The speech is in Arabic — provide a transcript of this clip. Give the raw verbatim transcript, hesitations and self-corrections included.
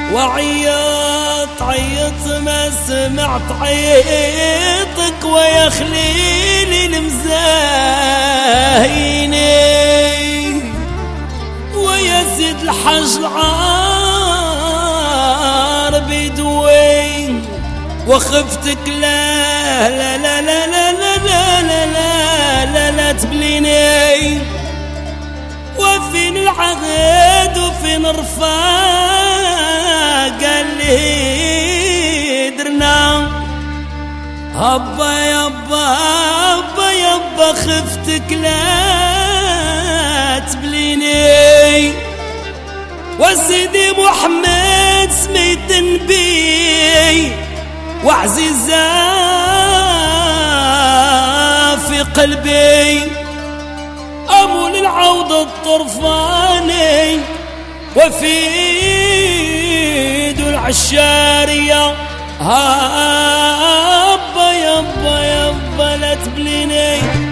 وعيط عيط ما سمعت عيطك ويا خليلي المزايني ويا زيد الحج العار بيدوي وخفتك لا لا لا لا لا لا لا لا لا لا, لا تبليني وفين العهد وفين الرفاق اللي درنا هبا يابا هبا يابا خفتك لا تبليني وسيدي محمد سميت نبي وعزيزة في قلبي أبو للعوض الطرفاني وفيد العشارية هابا يابا يابا لا تبليني